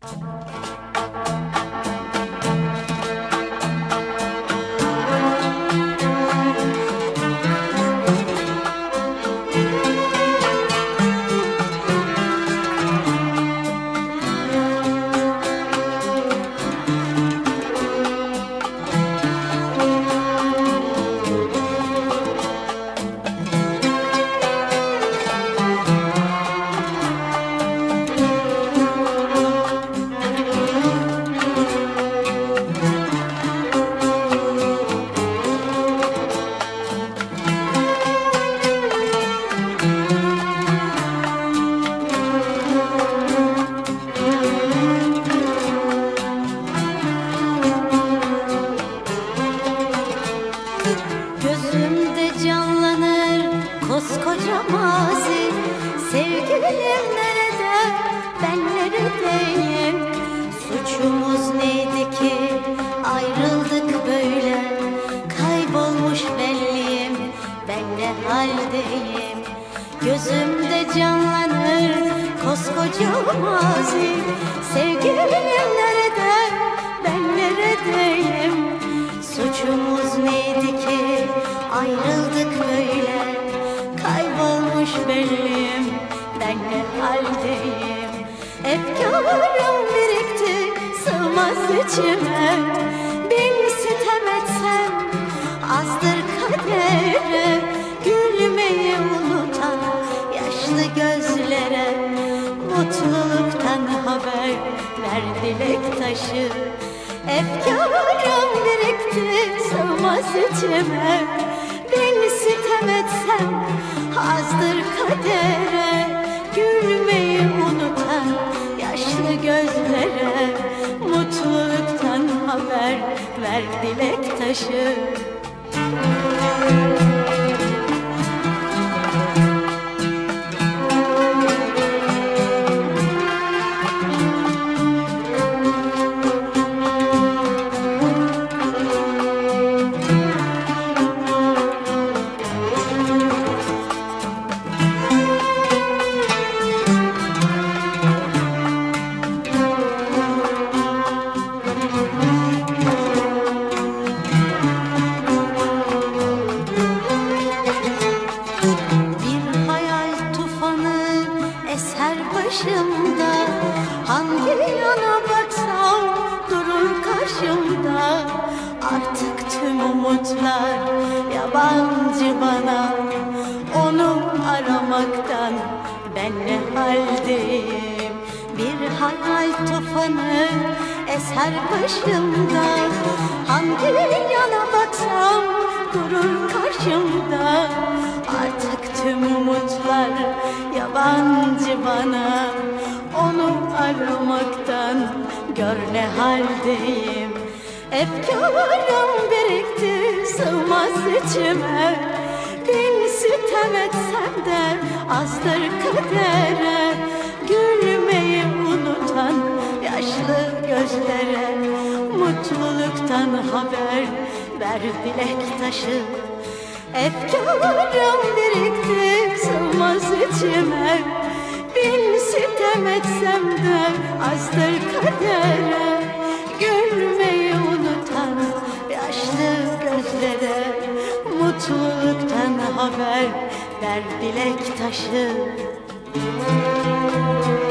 Koskoca mazi, sevgilim nerede, ben neredeyim? Suçumuz neydi ki ayrıldık böyle? Kaybolmuş belliyim, ben ne haldeyim? Gözümde canlanır koskoca mazi, sevgilim nerede, ben neredeyim? Suçumuz neydi ki ayrıldık böyle? Kaybolmuş belliyim, ben ne haldeyim? Efkarım birikti, sığmaz içime. Bin sitem etsem azdır kadere. Gülmeyi unutan yaşlı gözlere mutluluktan haber ver dilek taşı. Efkarım birikti, sığmaz içime. Bin sitem etsem azdır kadere. Gülmeyi unutan yaşlı gözlere mutluluktan haber ver dilek taşı. Başımda, hangi yana baksam durur karşımda. Artık tüm umutlar yabancı bana. Onu aramaktan ben ne haldeyim? Bir hayal tufanı eser başımda. Hangi yana baksam durur karşımda. Artık tüm umutlar yabancı bana. Onu aramaktan gör ne haldeyim? Efkarım birikti, sığmaz içime. Bin sitem etsem de azdır kadere. Gülmeyi unutan yaşlı gözlere mutluluktan haber ver dilek taşı. Efkarım birikti, sığmaz içime. Bin sitem etsem de azdır kadere. Gülmeyi unutan yaşlı gözlere mutluluktan haber ver dilek taşı.